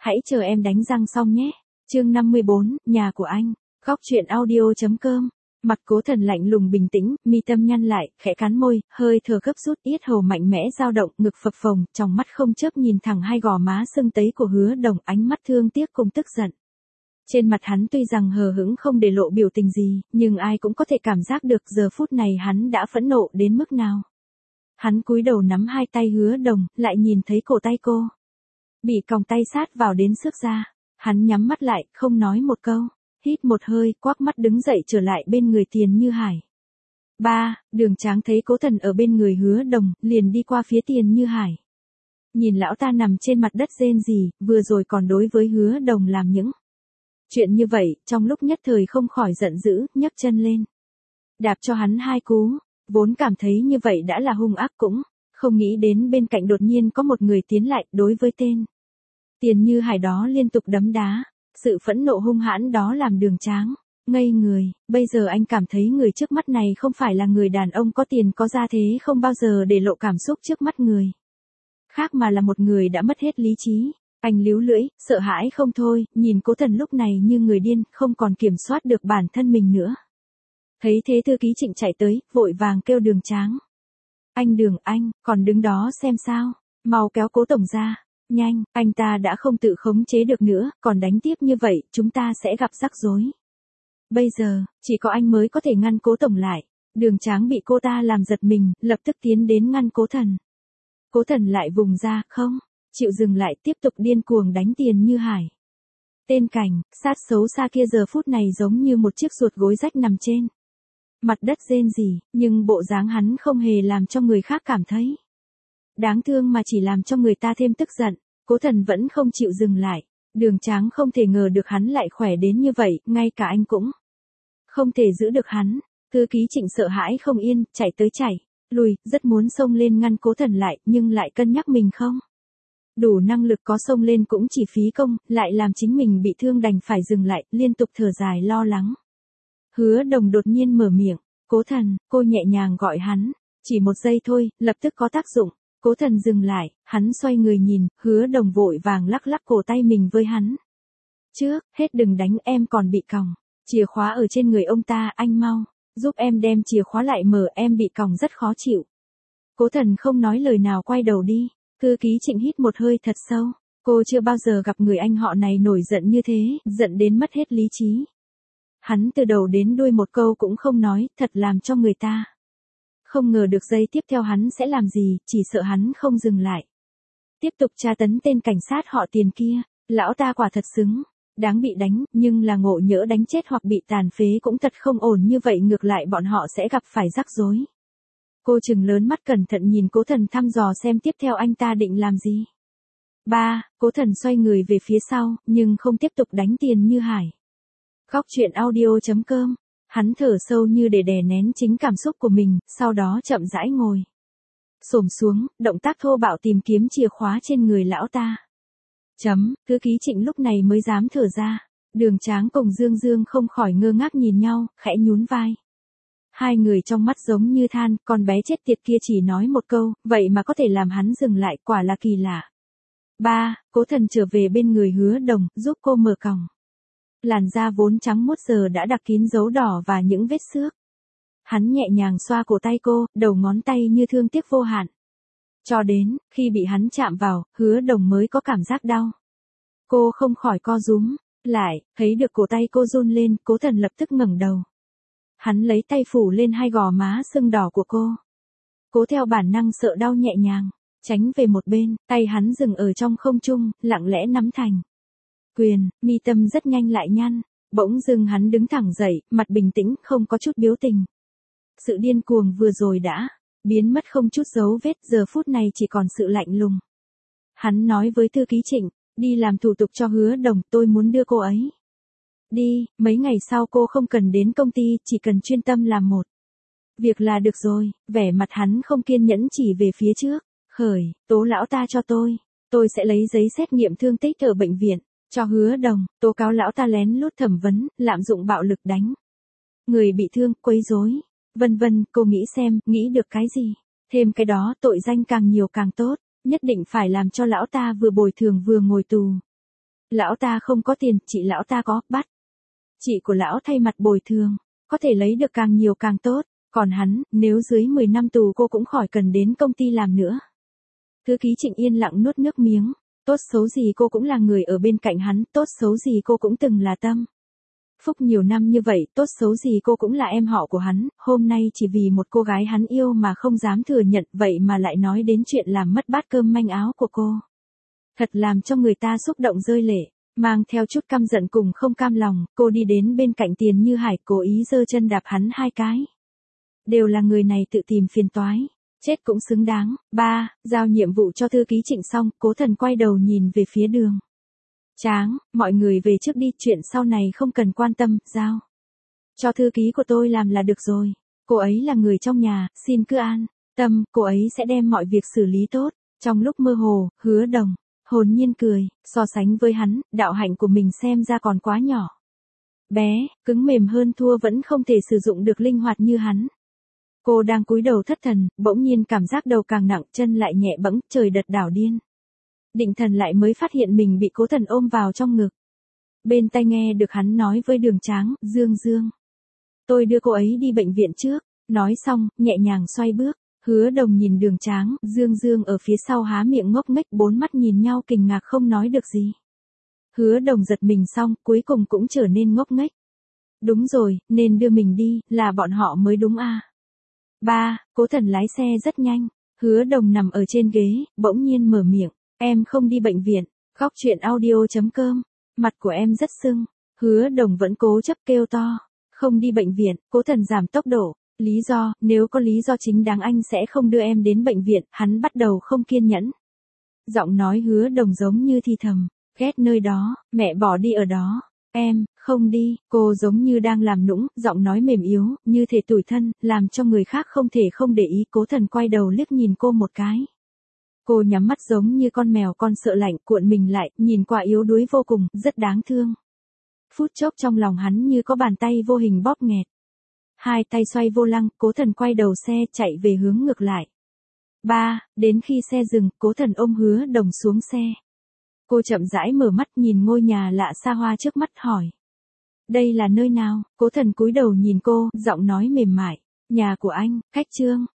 Hãy chờ em đánh răng xong nhé. Chương 54, nhà của anh. Góc truyện audio.com. Mặt Cố Thần lạnh lùng bình tĩnh, mi tâm nhăn lại, khẽ cắn môi, hơi thở gấp rút, yết hầu mạnh mẽ dao động, ngực phập phồng, trong mắt không chớp nhìn thẳng hai gò má sưng tấy của Hứa Đồng, ánh mắt thương tiếc cùng tức giận. Trên mặt hắn tuy rằng hờ hững không để lộ biểu tình gì, nhưng ai cũng có thể cảm giác được giờ phút này hắn đã phẫn nộ đến mức nào. Hắn cúi đầu nắm hai tay Hứa Đồng, lại nhìn thấy cổ tay cô bị còng tay sát vào đến xước ra. Hắn nhắm mắt lại, không nói một câu. Hít một hơi, quắc mắt đứng dậy trở lại bên người Tiền Như Hải. Đường Tráng thấy Cố Thần ở bên người Hứa Đồng, liền đi qua phía Tiền Như Hải. Nhìn lão ta nằm trên mặt đất rên rỉ, vừa rồi còn đối với Hứa Đồng làm những chuyện như vậy, trong lúc nhất thời không khỏi giận dữ, nhấc chân lên. Đạp cho hắn hai cú, vốn cảm thấy như vậy đã là hung ác cũng, không nghĩ đến bên cạnh đột nhiên có một người tiến lại, đối với tên Tiền Như Hải đó liên tục đấm đá. Sự phẫn nộ hung hãn đó làm Đường Tráng ngây người, bây giờ anh cảm thấy người trước mắt này không phải là người đàn ông có tiền có gia thế không bao giờ để lộ cảm xúc trước mắt người khác mà là một người đã mất hết lý trí. Anh líu lưỡi, sợ hãi không thôi, nhìn Cố Thần lúc này như người điên, không còn kiểm soát được bản thân mình nữa. Thấy thế thư ký Trịnh chạy tới, vội vàng kêu Đường Tráng. Anh Đường, anh, còn đứng đó xem sao, mau kéo Cố tổng ra. Nhanh, anh ta đã không tự khống chế được nữa, còn đánh tiếp như vậy, chúng ta sẽ gặp rắc rối. Bây giờ, chỉ có anh mới có thể ngăn Cố tổng lại. Đường Tráng bị cô ta làm giật mình, lập tức tiến đến ngăn Cố Thần. Cố Thần lại vùng ra, không chịu dừng lại, tiếp tục điên cuồng đánh Tiền Như Hải. Tên cảnh sát xấu xa kia giờ phút này giống như một chiếc ruột gối rách nằm trên mặt đất rên rỉ, nhưng bộ dáng hắn không hề làm cho người khác cảm thấy đáng thương mà chỉ làm cho người ta thêm tức giận. Cố Thần vẫn không chịu dừng lại. Đường Tráng không thể ngờ được hắn lại khỏe đến như vậy, ngay cả anh cũng không thể giữ được hắn. Thư ký Trịnh sợ hãi không yên, chạy tới chạy lui, rất muốn xông lên ngăn Cố Thần lại, nhưng lại cân nhắc mình không đủ năng lực, có xông lên cũng chỉ phí công, lại làm chính mình bị thương đành phải dừng lại, liên tục thở dài lo lắng. Hứa Đồng đột nhiên mở miệng. Cố Thần, cô nhẹ nhàng gọi hắn. Chỉ một giây thôi, lập tức có tác dụng. Cố Thần dừng lại, hắn xoay người nhìn, Hứa Đồng vội vàng lắc lắc cổ tay mình với hắn. Trước hết đừng đánh, em còn bị còng. Chìa khóa ở trên người ông ta, anh mau giúp em đem chìa khóa lại mở, em bị còng rất khó chịu. Cố Thần không nói lời nào quay đầu đi. Thư ký Trịnh hít một hơi thật sâu. Cô chưa bao giờ gặp người anh họ này nổi giận như thế, giận đến mất hết lý trí. Hắn từ đầu đến đuôi một câu cũng không nói, thật làm cho người ta không ngờ được giây tiếp theo hắn sẽ làm gì, chỉ sợ hắn không dừng lại. Tiếp tục tra tấn tên cảnh sát họ Tiền kia, lão ta quả thật xứng đáng bị đánh, nhưng là ngộ nhỡ đánh chết hoặc bị tàn phế cũng thật không ổn, như vậy ngược lại bọn họ sẽ gặp phải rắc rối. Cô trừng lớn mắt cẩn thận nhìn Cố Thần thăm dò xem tiếp theo anh ta định làm gì. Cố Thần xoay người về phía sau, nhưng không tiếp tục đánh Tiền Như Hải. Góc truyện audio.com. Hắn thở sâu như để đè nén chính cảm xúc của mình, sau đó chậm rãi ngồi xổm xuống, động tác thô bạo tìm kiếm chìa khóa trên người lão ta. Thư ký Trịnh lúc này mới dám thở ra. Đường Tráng cùng Dương Dương không khỏi ngơ ngác nhìn nhau, khẽ nhún vai. Hai người trong mắt giống như than, con bé chết tiệt kia chỉ nói một câu, vậy mà có thể làm hắn dừng lại, quả là kỳ lạ. Cố Thần trở về bên người Hứa Đồng, giúp cô mở còng. Làn da vốn trắng muốt giờ đã đặc kín dấu đỏ và những vết xước. Hắn nhẹ nhàng xoa cổ tay cô, đầu ngón tay như thương tiếc vô hạn. Cho đến, khi bị hắn chạm vào, Hứa Đồng mới có cảm giác đau. Cô không khỏi co rúm lại, thấy được cổ tay cô run lên, Cố Thần lập tức ngẩng đầu. Hắn lấy tay phủ lên hai gò má sưng đỏ của cô. Cố theo bản năng sợ đau nhẹ nhàng tránh về một bên, tay hắn dừng ở trong không trung, lặng lẽ nắm thành quyền, mi tâm rất nhanh lại nhăn. Bỗng dưng hắn đứng thẳng dậy, mặt bình tĩnh, không có chút biểu tình. Sự điên cuồng vừa rồi đã biến mất không chút dấu vết, giờ phút này chỉ còn sự lạnh lùng. Hắn nói với thư ký Trịnh, đi làm thủ tục cho Hứa Đồng, tôi muốn đưa cô ấy đi, mấy ngày sau cô không cần đến công ty, chỉ cần chuyên tâm làm một việc là được rồi. Vẻ mặt hắn không kiên nhẫn chỉ về phía trước. Tố lão ta cho tôi sẽ lấy giấy xét nghiệm thương tích ở bệnh viện cho Hứa Đồng, tố cáo lão ta lén lút thẩm vấn, lạm dụng bạo lực đánh người bị thương, quấy rối, vân vân. Cô nghĩ xem, nghĩ được cái gì? Thêm cái đó, tội danh càng nhiều càng tốt, nhất định phải làm cho lão ta vừa bồi thường vừa ngồi tù. Lão ta không có tiền, chị lão ta có, bắt. Chị của lão thay mặt bồi thường, có thể lấy được càng nhiều càng tốt, còn hắn, nếu dưới 10 năm tù cô cũng khỏi cần đến công ty làm nữa. Thư ký Trịnh yên lặng nuốt nước miếng, tốt xấu gì cô cũng là người ở bên cạnh hắn, tốt xấu gì cô cũng từng là Tâm Phúc nhiều năm như vậy, tốt xấu gì cô cũng là em họ của hắn, hôm nay chỉ vì một cô gái hắn yêu mà không dám thừa nhận, vậy mà lại nói đến chuyện làm mất bát cơm manh áo của cô. Thật làm cho người ta xúc động rơi lệ, mang theo chút căm giận cùng không cam lòng, cô đi đến bên cạnh Tiền Như Hải, cố ý giơ chân đạp hắn 2 cái. Đều là người này tự tìm phiền toái, chết cũng xứng đáng. 3. Giao nhiệm vụ cho thư ký Trịnh xong, Cố Thần quay đầu nhìn về phía Đường Tráng, mọi người về trước đi, chuyện sau này không cần quan tâm, giao cho thư ký của tôi làm là được rồi. Cô ấy là người trong nhà, xin cứ an tâm, cô ấy sẽ đem mọi việc xử lý tốt. Trong lúc mơ hồ, Hứa Đồng hồn nhiên cười, so sánh với hắn, đạo hạnh của mình xem ra còn quá nhỏ. Bé, cứng mềm hơn thua vẫn không thể sử dụng được linh hoạt như hắn. Cô đang cúi đầu thất thần, bỗng nhiên cảm giác đầu càng nặng, chân lại nhẹ bẫng, trời đật đảo điên. Định thần lại mới phát hiện mình bị Cố Thần ôm vào trong ngực. Bên tai nghe được hắn nói với Đường Tráng, Dương Dương. Tôi đưa cô ấy đi bệnh viện trước. Nói xong, nhẹ nhàng xoay bước. Hứa Đồng nhìn Đường Tráng, Dương Dương ở phía sau há miệng ngốc nghếch, 4 mắt nhìn nhau kinh ngạc không nói được gì. Hứa Đồng giật mình xong, cuối cùng cũng trở nên ngốc nghếch. Đúng rồi, nên đưa mình đi, là bọn họ mới đúng à. 3. Cố Thần lái xe rất nhanh. Hứa Đồng nằm ở trên ghế, bỗng nhiên mở miệng. Em không đi bệnh viện. Góc chuyện audio.com. Mặt của em rất sưng. Hứa Đồng vẫn cố chấp kêu to. Không đi bệnh viện. Cố Thần giảm tốc độ. Lý do, nếu có lý do chính đáng anh sẽ không đưa em đến bệnh viện. Hắn bắt đầu không kiên nhẫn. Giọng nói Hứa Đồng giống như thì thầm. Ghét nơi đó, mẹ bỏ đi ở đó. Em, không đi. Cô giống như đang làm nũng, giọng nói mềm yếu, như thể tủi thân, làm cho người khác không thể không để ý. Cố Thần quay đầu liếc nhìn cô một cái. Cô nhắm mắt giống như con mèo con sợ lạnh, cuộn mình lại, nhìn qua yếu đuối vô cùng, rất đáng thương. Phút chốc trong lòng hắn như có bàn tay vô hình bóp nghẹt. 2 tay xoay vô lăng, Cố Thần quay đầu xe chạy về hướng ngược lại. 3. Đến khi xe dừng, Cố Thần ôm Hứa Đồng xuống xe. Cô chậm rãi mở mắt nhìn ngôi nhà lạ xa hoa trước mắt hỏi. Đây là nơi nào? Cố Thần cúi đầu nhìn cô, giọng nói mềm mại. Nhà của anh, Khách Trương.